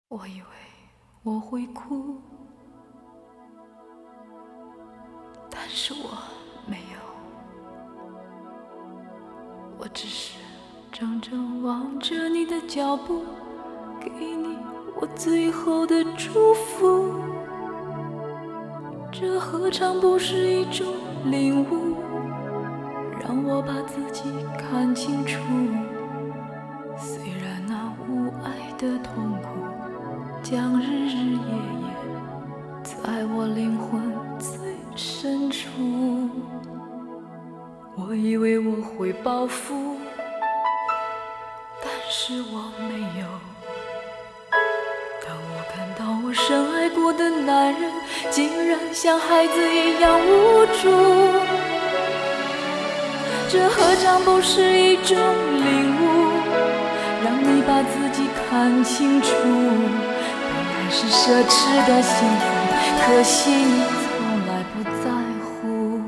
我以为我会哭，但是我没有，我只是怔怔望着你的脚步，给你我最后的祝福。这何尝不是一种领悟，让我把自己看清楚。虽然那无爱的痛苦将日日夜夜在我灵魂最深处，我以为我会报复，但是我没有。当我看到我深爱过的男人竟然像孩子一样无助，这何尝不是一种领悟，让你把自己看清楚。本来是奢侈的幸福，可惜你从来不在乎。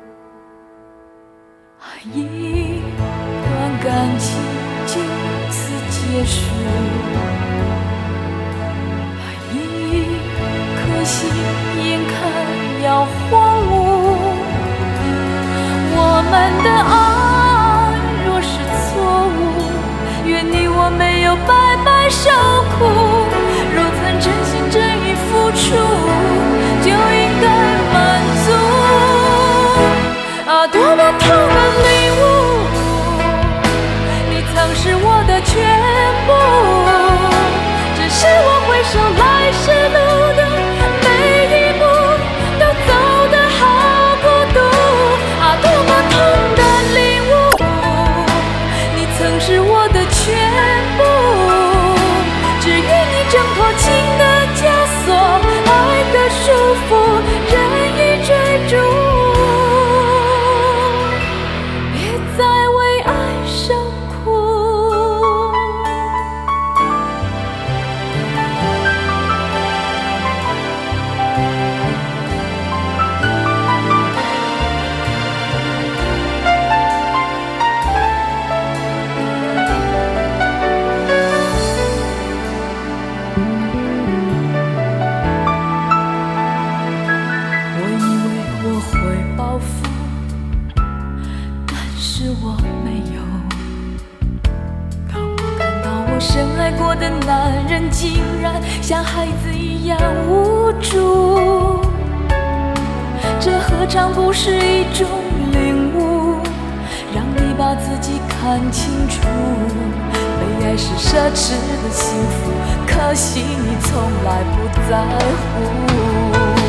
一段感情就此结束，一颗心眼看要荒芜。我们的爱若是错误，愿你我没有白白受苦。若曾真心真意付出，就应该满足。啊，多么痛的领悟，你曾是我的全部，只是我回首来时路的每一步都走得好孤独。啊，多么痛的领悟，你曾是我的全部，只愿你挣脱情的枷锁，爱的束缚，任意追逐，别再为爱受苦。我以为我会报复，但是我没有。当我看到我深爱过的男人竟然像孩子一样无助，这何尝不是一种领悟，让你把自己看清楚。被爱是奢侈的幸福，可惜你从来不在乎。